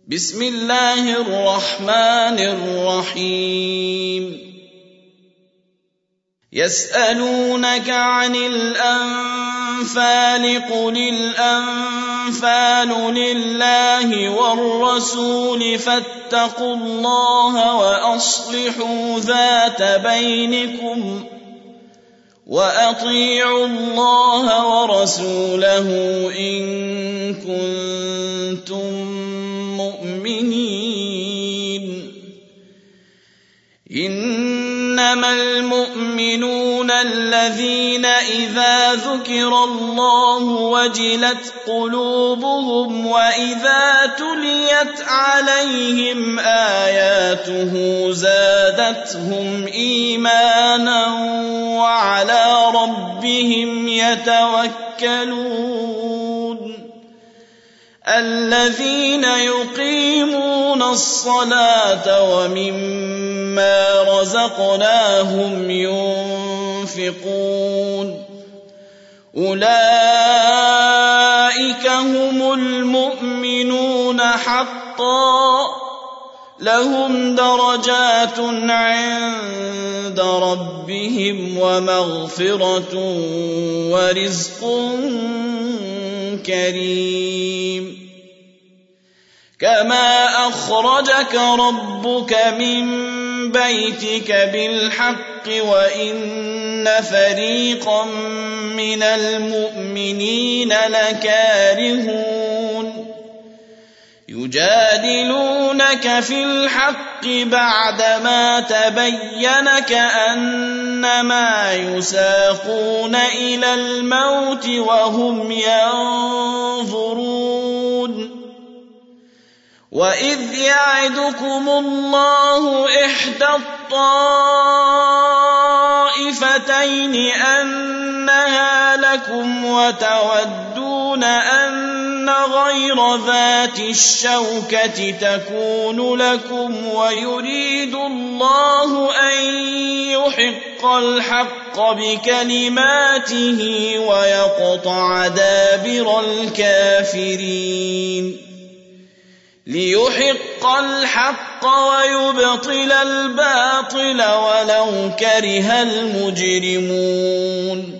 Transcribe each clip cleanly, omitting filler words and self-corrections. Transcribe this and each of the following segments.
بسم الله الرحمن الرحيم يسألونك عن الأنفال قل الأنفال لله والرسول فاتقوا الله وأصلحوا ذات بينكم وأطيعوا الله ورسوله إن كنتم مؤمنين إنما المؤمنون الذين إذا ذكر الله وجلت قلوبهم وإذا تليت عليهم آياته زادتهم إيمانا وعلى ربهم يتوكلون الذين يقيمون الصلاة ومما رزقناهم ينفقون أولئك هم المؤمنون حقا لهم درجات عند ربهم ومغفرة ورزق كريم كما أخرجك ربك من بيتك بالحق وإن فريقا من المؤمنين لكارهون يجادلونك في الحق بعدما تبين كأنما يساقون إلى الموت وهم ينظرون وإذ يعدكم الله إحدى الطائفتين أنها لكم وتودون أن غير ذات الشوكة تكون لكم ويريد الله أن يحق الحق بكلماته ويقطع دابر الكافرين ليحق الحق ويبطل الباطل ولو كره المجرمون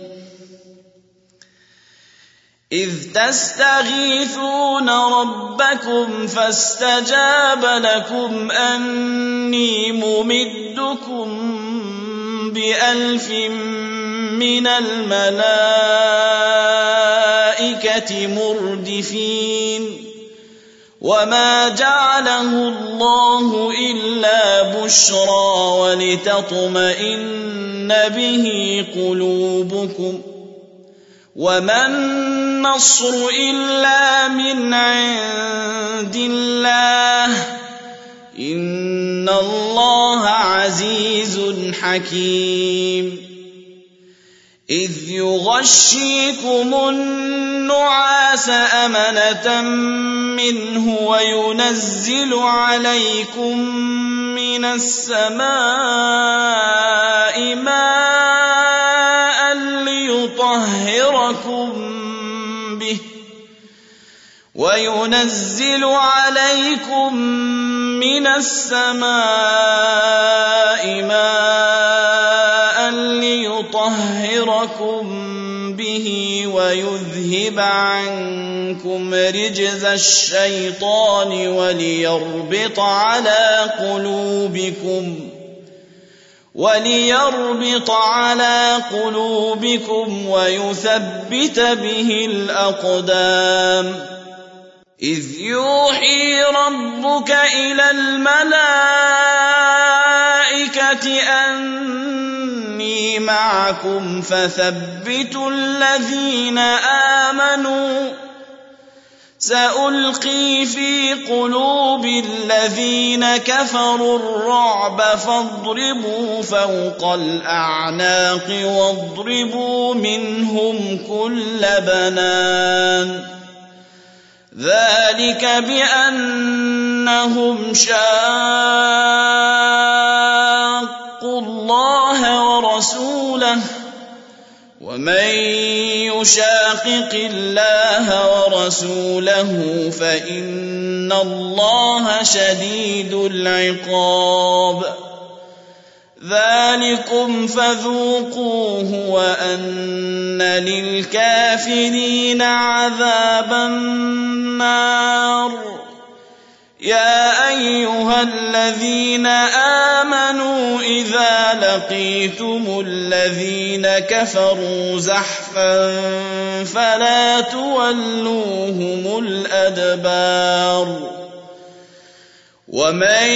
إذ تستغيثون ربكم فاستجاب لكم أني ممدكم ب1000 من الملائكة مردفين وما جعله الله إلا بشرى ولتطمئن به قلوبكم وما النصر إلا من عند الله إن الله عزيز حكيم إذ يغشيكم النعاس أمنة منه وينزل عليكم من السماء ماء ليطهركم به ويذهب عنكم رجز الشيطان وليربط على قلوبكم ويثبت به الأقدام إذ يوحي ربك إلى الملائكة أني معكم فثبتوا الذين آمنوا سألقي في قلوب الذين كفروا الرعب فاضربوا فوق الأعناق واضربوا منهم كل بنان ذلك بأنهم شاقوا الله ورسوله ومن يشاقق الله ورسوله فإن الله شديد العقاب ذلكم فذوقوه وأن للكافرين عذاب النار يا أيها الذين آمنوا إذا لقيتم الذين كفروا زحفا فلا تولوهم الأدبار ومن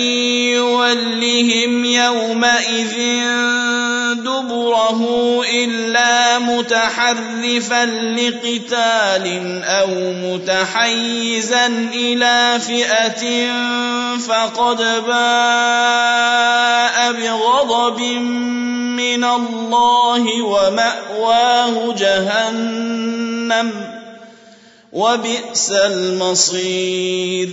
يولهم يومئذ دبره إلا متحرفا لقتال أو متحيزا إلى فئة فقد باء بغضب من الله ومأواه جهنم وبئس المصير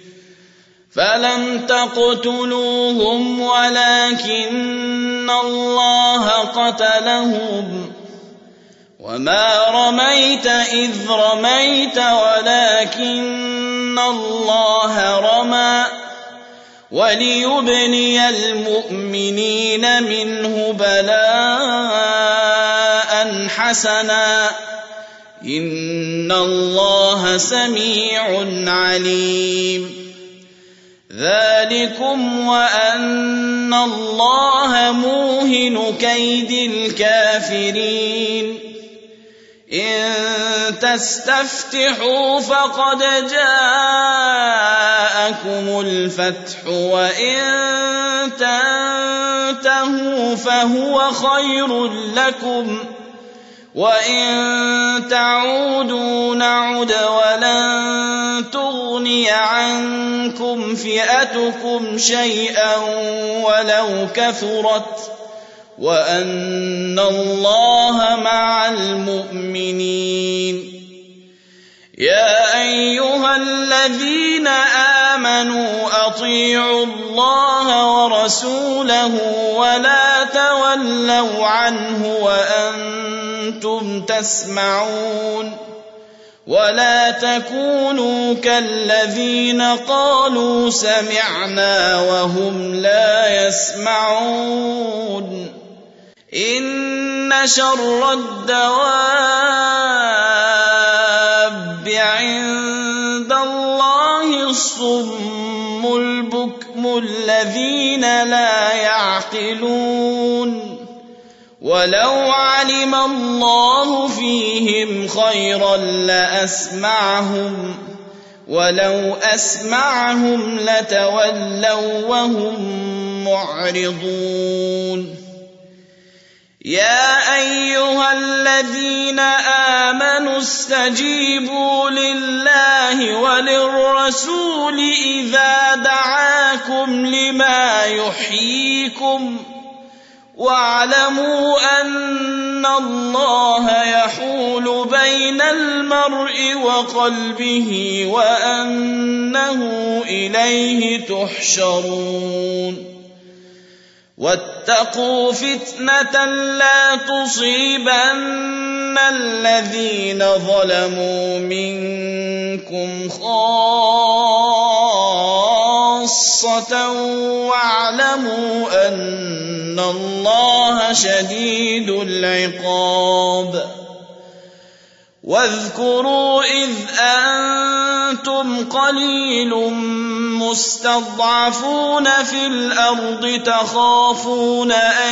فلم تقتلوهم ولكن الله قتلهم وما رميت إذ رميت ولكن الله رمى وليبني المؤمنين منه بلاء حسنا إن الله سميع عليم ذلكم وأن الله موهن كيد الكافرين إن تستفتحوا فقد جاءكم الفتح وإن تنتهوا فهو خير لكم وإن تعودوا نعد ولن تغني عنكم فئتكم شيئا ولو كثرت وأن الله مع المؤمنين يا أيها الذين آمنوا أطيعوا الله ورسوله ولا تولوا عنه وأنتم تسمعون ولا تكونوا كالذين قالوا سمعنا وهم لا يسمعون إن شر الدواب عند الله الصم البكم الذين لا يعقلون ولو علم الله فيهم خيرا لأسمعهم ولو أسمعهم لتولوا وهم معرضون يا أيها الذين آمنوا استجيبوا لله وللرسول إذا دعاكم لما يحييكم واعلموا أن الله يحول بين المرء وقلبه وأنه إليه تحشرون واتقوا فتنة لا تصيبن الذين ظلموا منكم خاصة واعلموا أن الله شديد العقاب واذكروا إذ أنتم قليل مستضعفون في الأرض تخافون أن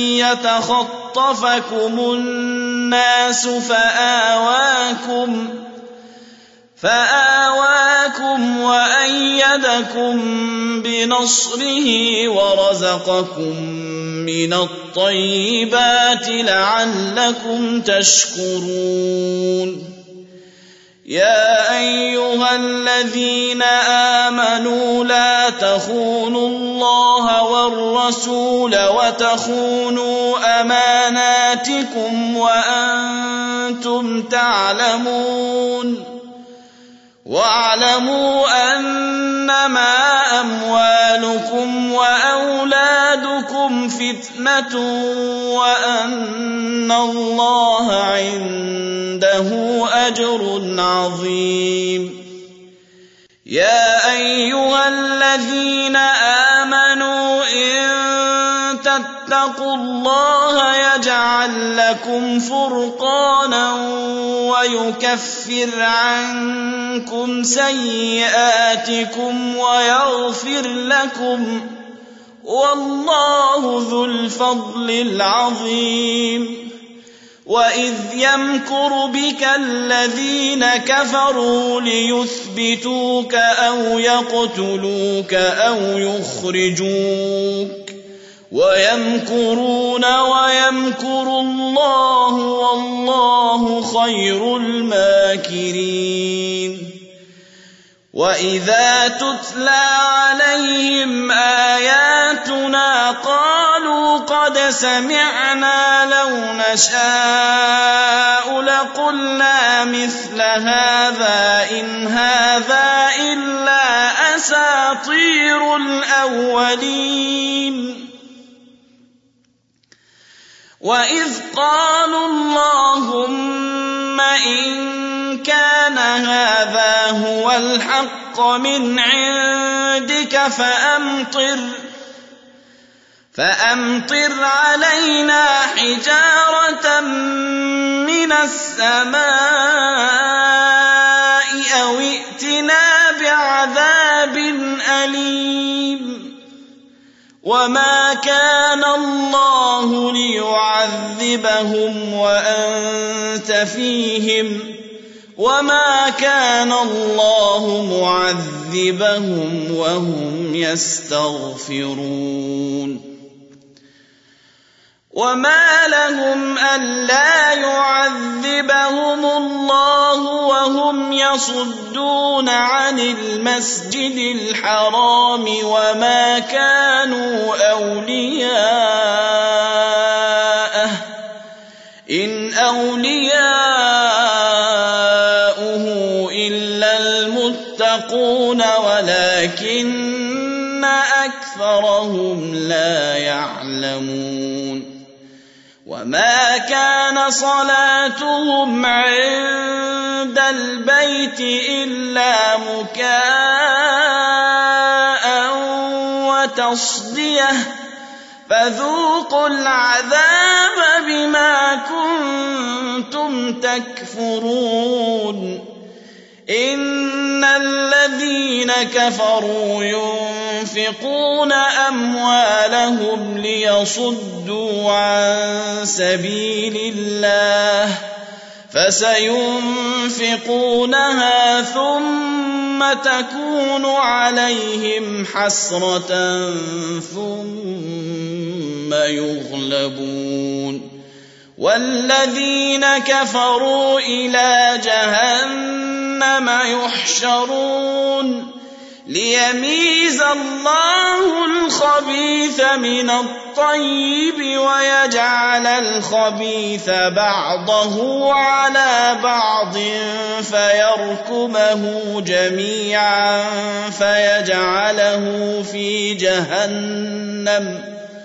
يتخطفكم الناس فآواكم وأيدكم بنصره ورزقكم من الطيبات لعلكم تشكرون يا أيها الذين آمنوا لا تخونوا الله والرسول وتخونوا أماناتكم وأنتم تعلمون واعلموا أنما أموالكم وأولادكم فتنة وأن الله عنده أجر عظيم. يا أيها الذين آمنوا إن تتقوا الله يجعل لكم فرقانا ويكفر عنكم سيئاتكم ويغفر لكم والله ذو الفضل العظيم. وإذ يمكر بك الذين كفروا ليثبتوك أو يقتلوك أو يخرجوك ويمكرون ويمكر الله والله خير الماكرين. وإذا تتلى عليهم آياتنا قالوا قد سمعنا لو نشاء لقلنا مثل هذا إن هذا إلا أساطير الأولين. وإذ قالوا اللهم إن كان هذا هو الحق من عندك فأمطر علينا حجارة من السماء أو ائتنا بعذاب أليم. وما كان الله ليعذبهم وأنت فيهم وما كان الله معذبهم وهم يستغفرون. وما لهم ألا يعذبهم الله وهم يصدون عن المسجد الحرام وما كانوا أولياءه إن أولياؤه إلا المتقون ولكن أكثرهم لا يعلمون. وما كان صلاتهم عند البيت إلا مكاء وتصدية فذوقوا العذاب بما كنتم تكفرون. إن الذين كفروا ينفقون أموالهم ليصدوا عن سبيل الله فسينفقونها ثم تكون عليهم حسرة ثم يغلبون والذين كفروا إلى جهنم يحشرون ليميز الله الخبيث من الطيب ويجعل الخبيث بعضه على بعض فيركمه جميعا فيجعله في جهنم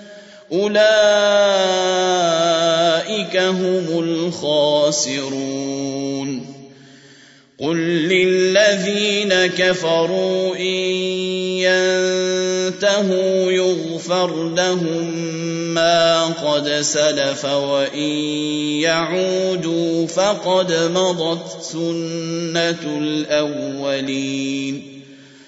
أولئك هم الخاسرون. قل للذين كفروا إن ينتهوا يغفر لهم ما قد سلف وإن يعودوا فقد مضت سنة الأولين.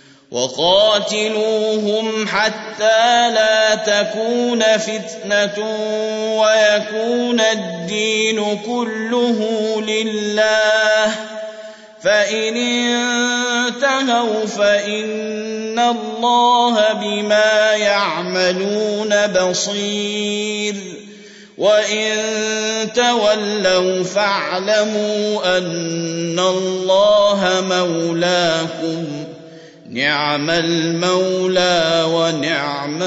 وقاتلوهم حتى لا تكون فتنة ويكون الدين كله لله فإن انتهوا فإن الله بما يعملون بصير وإن تولوا فاعلموا أن الله مولاكم نعم المولى ونعم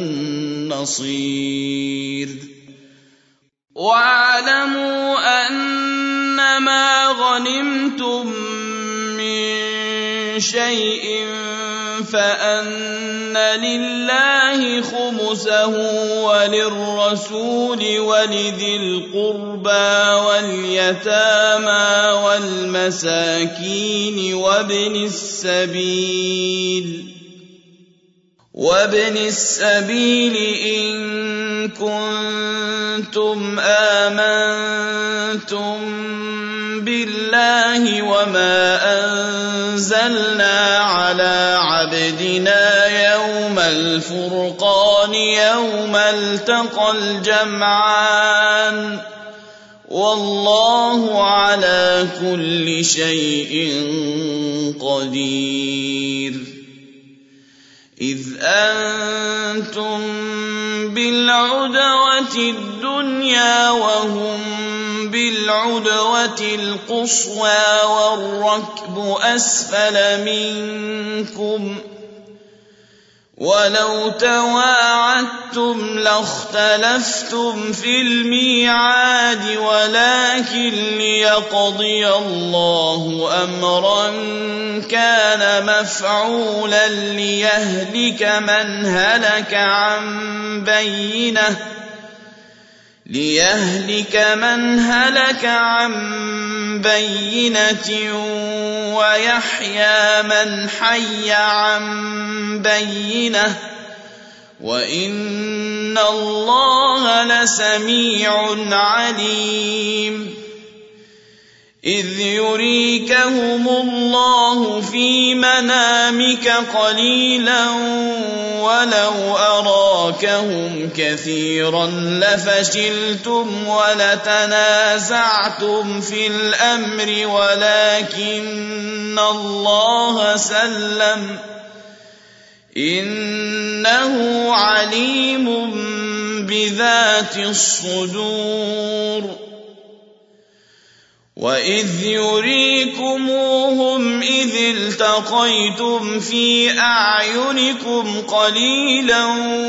النصير. واعلموا أنما غنمتم من شيء فأن لله خمسه وللرسول ولذي القربى واليتامى والمساكين وابن السبيل إن كنتم آمنتم بالله وما أنزلنا على عبدنا يوم الفرقان يوم التقى الجمعان والله على كل شيء قدير إذ أنتم بالعدوة الدنيا وهم بالعدوة القصوى والركب أسفل منكم ولو تواعدتم لاختلفتم في الميعاد ولكن ليقضي الله أمرا كان مفعولا ليهلك من هلك عن بينة ويحيى من حي عن بينة وإن الله لسميع عليم إذ يريكهم الله في منامك قليلا ولو أراكهم كثيرا لفشلتم ولتنازعتم في الأمر ولكن الله سلم إنه عليم بذات الصدور وإذ يريكموهم إذ التقيتم في أعينكم قليلا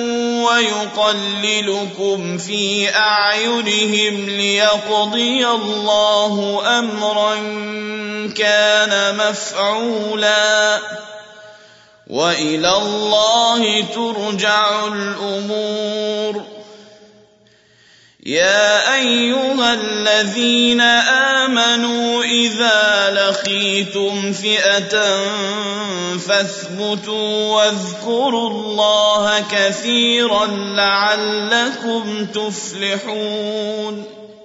ويقللكم في أعينهم ليقضي الله أمرا كان مفعولا وإلى الله ترجع الأمور يا أيها الذين آمنوا إذا لقيتم فئة فاثبتوا واذكروا الله كثيرا لعلكم تفلحون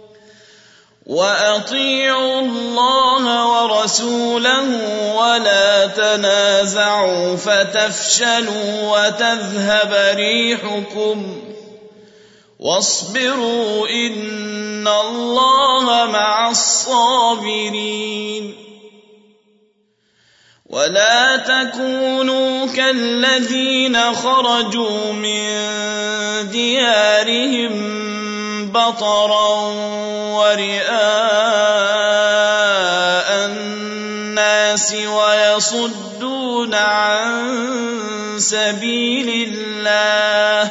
وأطيعوا الله ورسوله ولا تنازعوا فتفشلوا وتذهب ريحكم واصبروا إن الله مع الصابرين ولا تكونوا كالذين خرجوا من ديارهم بطرا ورئاء الناس ويصدون عن سبيل الله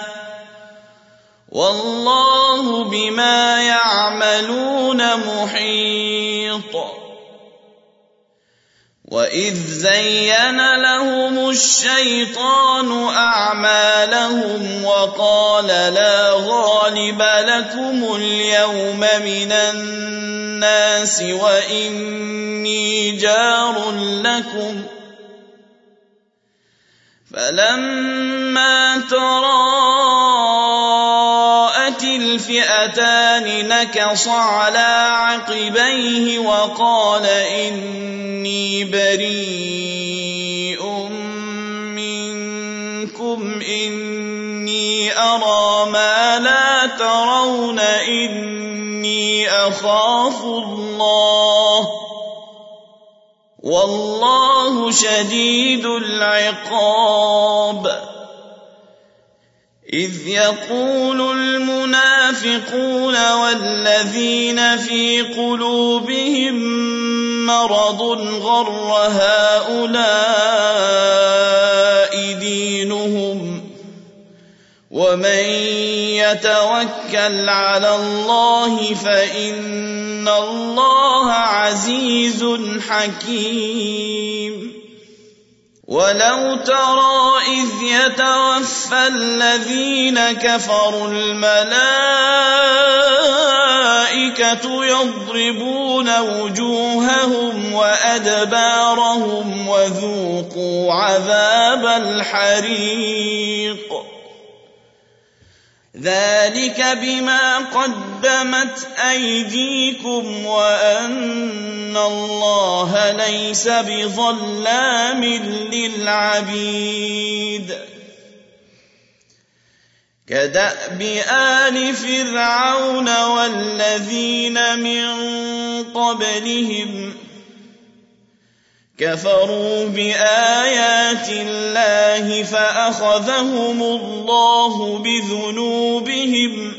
والله بما يعملون محيط وإذ زين لهم الشيطان أعمالهم وقال لا غالب لكم اليوم من الناس وإني جار لكم فلما تراءت الفئتان نكص على عقبيه وقال إني بريء منكم إني أرى ما لا ترون إني أخاف الله والله شديد العقاب إذ يقول المنافقون والذين في قلوبهم مرض غر هؤلاء دينهم ومن يتوكل على الله فإن الله عزيز حكيم ولو ترى إذ يتوفى الذين كفروا الملائكة يضربون وجوههم وأدبارهم وذوقوا عذاب الحريق ذلك بما قدمت أيديكم وأن الله ليس بظلام للعبيد كدأب آل فرعون والذين من قبلهم كفروا بآيات الله فأخذهم الله بذنوبهم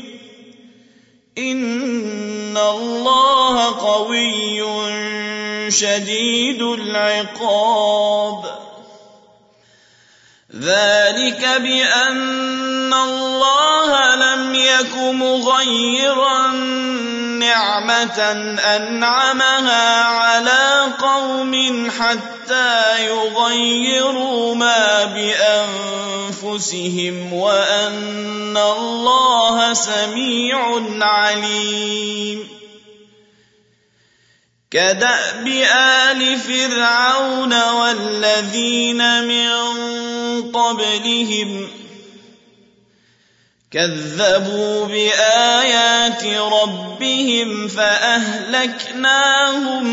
إن الله قوي شديد العقاب ذلك بأن الله لم يك مغيرا نعمة أنعمها على قوم حتى يغيروا ما بأنفسهم وأن الله سميع عليم كدأب آل فرعون والذين من قبلهم كذبوا بآيات ربهم فأهلكناهم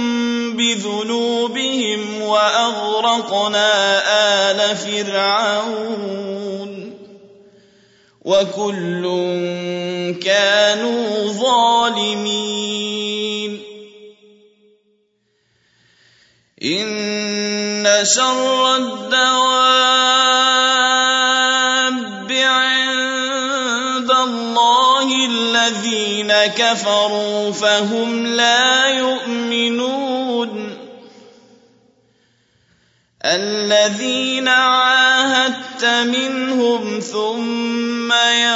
بذنوبهم وأغرقنا آل فرعون وكل كانوا ظالمين إن شر الدواب عند الله الذين كفروا فهم لا يؤمنون الذين عاهدت منهم ثم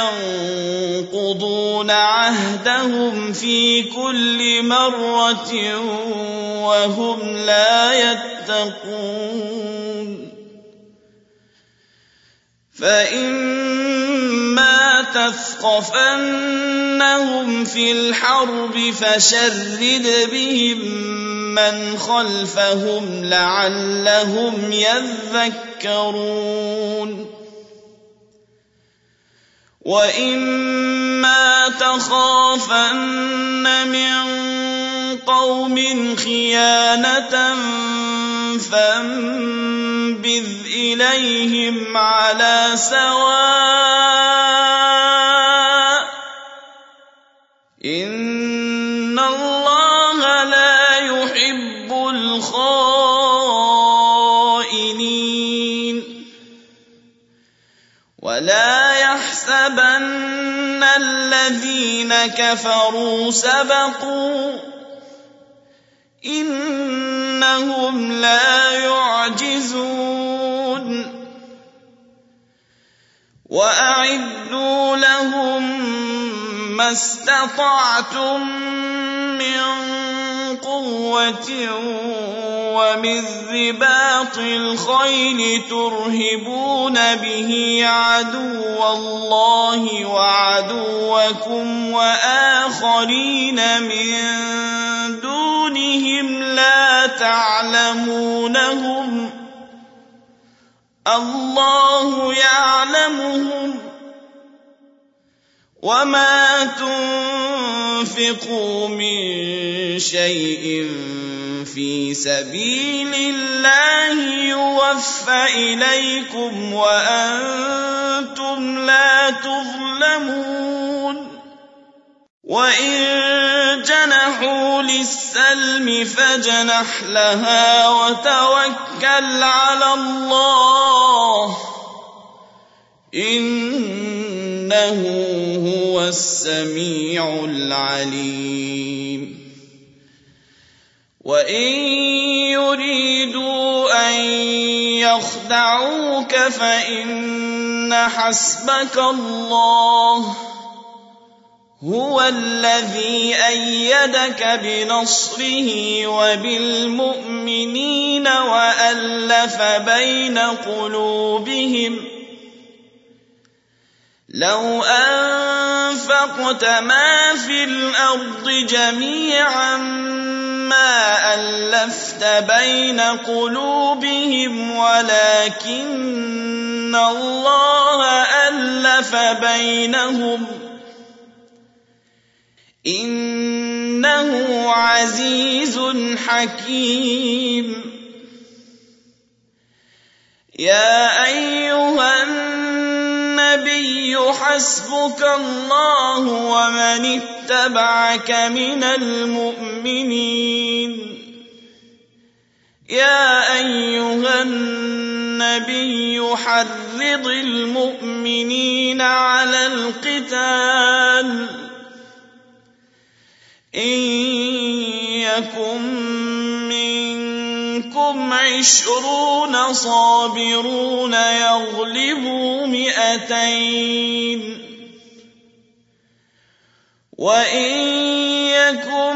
ينقضون عهدهم في كل مرة وهم لا يتقون فإما تثقفنهم في الحرب فشرد بهم من خلفهم لعلهم يذكرون وإما تخافن من قوم خيانة فانبذ إليهم على سواء إن الله لا يحب الخائنين ولا يحسبن الذين كفروا سبقوا إنهم لا يعجزون وأعدوا لهم ما استطعتم من قوة ومن رباط الخيل ترهبون به عدو الله وعدوكم وآخرين من دونهم لا تعلمونهم الله يعلمهم وما تنفقوا من شيء في سبيل الله يوفى إليكم وأنتم لا تظلمون وإن جنحوا للسلم فاجنح لها وتوكل على الله إنه هو السميع العليم وإن يريدوا أن يخدعوك فإن حسبك الله هُوَ الَّذِي أَيَّدَكَ بِنَصْرِهِ وَبِالْمُؤْمِنِينَ وَأَلَّفَ بَيْنَ قُلُوبِهِمْ لَوْ أَنفَقْتَ مَا فِي الْأَرْضِ جَمِيعًا مَا أَلَّفْتَ بَيْنَ قُلُوبِهِمْ وَلَكِنَّ اللَّهَ أَلَّفَ بَيْنَهُمْ إِنَّهُ عَزِيزٌ حَكِيمٌ يَا أَيُّهَا النَّبِيُّ حَسْبُكَ اللَّهُ وَمَنِ اتَّبَعَكَ مِنَ الْمُؤْمِنِينَ يَا أَيُّهَا النَّبِيُّ حَرِّضِ الْمُؤْمِنِينَ عَلَى الْقِتَالِ إِن يَكُن مِّنكُمْ 20 صَابِرُونَ يَغْلِبُوا 200 وَإِن يَكُن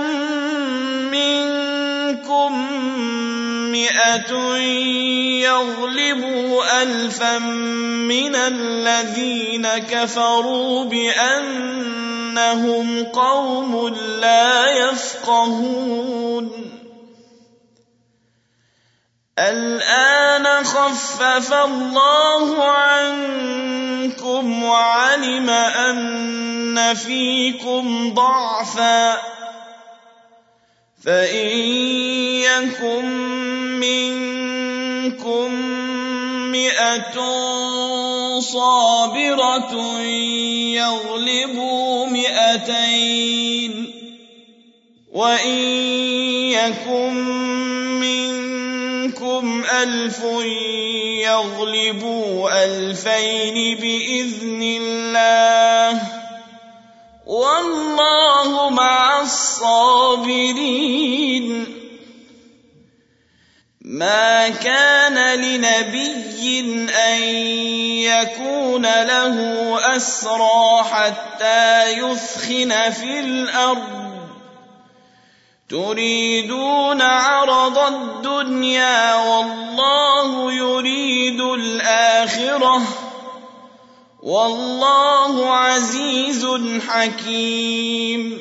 مِّنكُم 100 يَغْلِبُوا 1000 مِّنَ الَّذِينَ كَفَرُوا بِأَنَّهُمْ قَوْمٌ لَّا يَفْقَهُونَ الْآنَ خَفَّفَ اللَّهُ عَنكُمْ وَعَلِمَ أَنَّ فِيكُمْ ضَعْفًا فَإِن يَكُن مِّنكُم 100 صَابِرَةٌ يَغْلِبُوا 200 وَإِن يَكُن مِّنكُمْ 1000 يَغْلِبُوا 2000 بِإِذْنِ اللَّهِ وَاللَّهُ مَعَ الصَّابِرِينَ مَا كَانَ لِنَبِيٍّ أَن يَكُونَ لَهُ أَسْرَىٰ حَتَّىٰ يُثْخِنَ فِي الْأَرْضِ تُرِيدُونَ عَرَضَ الدُّنْيَا وَاللَّهُ يُرِيدُ الْآخِرَةَ وَاللَّهُ عَزِيزٌ حَكِيمٌ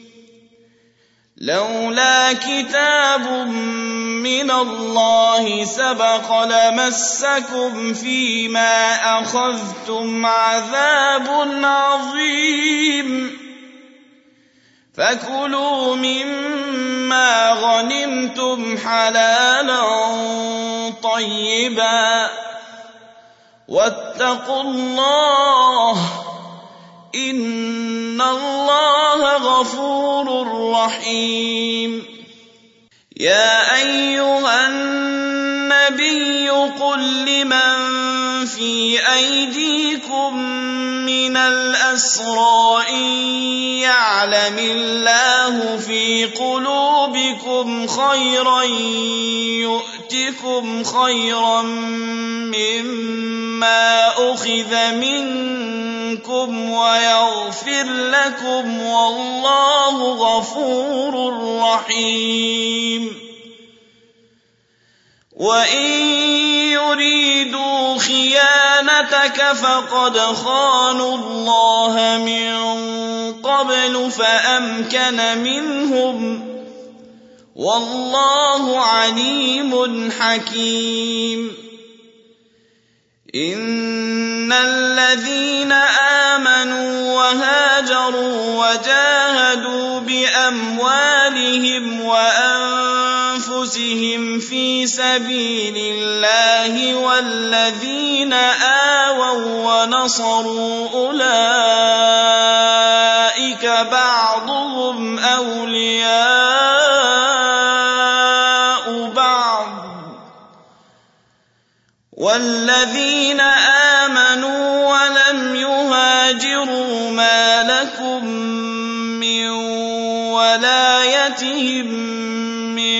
لَوْلَا كِتَابٌ مِّنَ اللَّهِ سَبَقَ لَمَسَّكُمْ فِيمَا أَخَذْتُمْ عَذَابٌ عَظِيمٌ فَكُلُوا مِمَّا غَنِمْتُمْ حَلَالًا طَيِّبًا وَاتَّقُوا اللَّهَ إِنَّ اللَّهَ غَفُورٌ رَّحِيمٌ يَا أَيُّهَا النَّبِيُّ قُل لِّمَن فِي أَيْدِيكُم مِّنَ الْأَسْرَىٰ إِن يَعْلَمِ اللَّهُ فِي قُلُوبِكُمْ خَيْرًا يُؤْتِكُمْ خَيْرًا مِّمَّا أُخِذَ مِنكُمْ وَيَغْفِرْ لَكُمْ وَاللَّهُ غَفُورٌ رَّحِيمٌ وَإِن يُرِيدُوا خِيَانَتَكَ فَقَدْ خَانُوا اللَّهَ مِن قَبْلُ فَأَمْكَنَ مِنْهُمْ وَاللَّهُ عَلِيمٌ حَكِيمٌ إِنَّ الَّذِينَ آمَنُوا وَهَاجَرُوا وَجَاهَدُوا بِأَمْوَالِهِمْ وَأَنفُسِهِمْ فِي سَبِيلِ اللَّهِ وَالَّذِينَ آوَوا وَّنَصَرُوا أُولَٰئِكَ بَعْضُهُمْ أَوْلِيَاءُ بَعْضٍ وَالَّذِينَ آمَنُوا وَلَمْ يُهَاجِرُوا مَا لَكُم مِّن وَلَايَتِهِم مِّن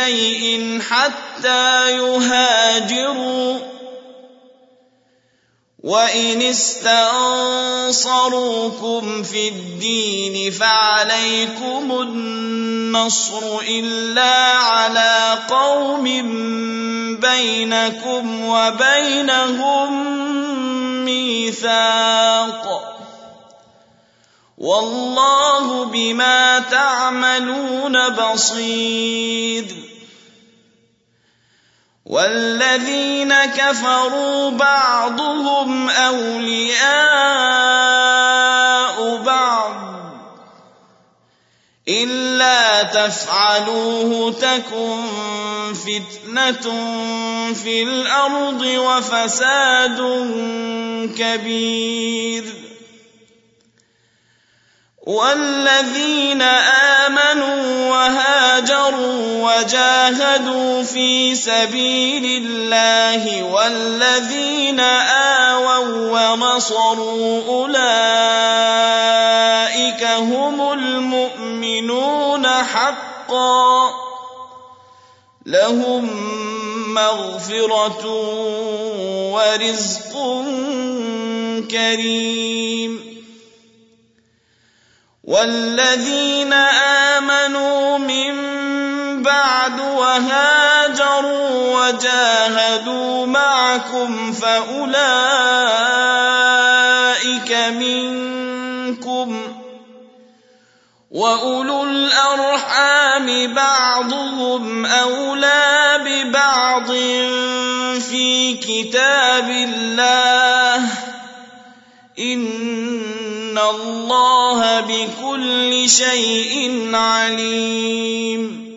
شَيْءٍ حَتَّىٰ يُهَاجِرُوا ۚ وَإِنِ اسْتَنصَرُوكُمْ فِي الدِّينِ فَعَلَيْكُمُ النَّصْرُ إِلَّا عَلَىٰ قَوْمٍ بَيْنَكُمْ وَبَيْنَهُم مِّيثَاقٌ ۗ وَاللَّهُ بِمَا تَعْمَلُونَ بَصِيرٌ. وَالَّذِينَ كَفَرُوا بَعْضُهُمْ أَوْلِيَاءُ بَعْضٍ ۚ إِلَّا تَفْعَلُوهُ تَكُن فِتْنَةٌ فِي الْأَرْضِ وَفَسَادٌ كَبِيرٌ. وَالَّذِينَ آمَنُوا وَهَاجَرُوا وَجَاهَدُوا فِي سَبِيلِ اللَّهِ وَالَّذِينَ آوَوا وَّنَصَرُوا أُولَٰئِكَ هُمُ الْمُؤْمِنُونَ حَقًّا ۚ لَّهُم مَّغْفِرَةٌ وَرِزْقٌ كَرِيمٌ. وَالَّذِينَ آمَنُوا مِن بَعْدُ وَهَاجَرُوا وَجَاهَدُوا مَعَكُمْ فَأُولَٰئِكَ مِنكُمْ ۚ وَأُولُو الْأَرْحَامِ بَعْضُهُمْ أَوْلَىٰ بِبَعْضٍ فِي كِتَابِ اللَّهِ ۗ إِنَّ اللَّهَ بِكُلِّ شَيْءٍ عَلِيمٌ.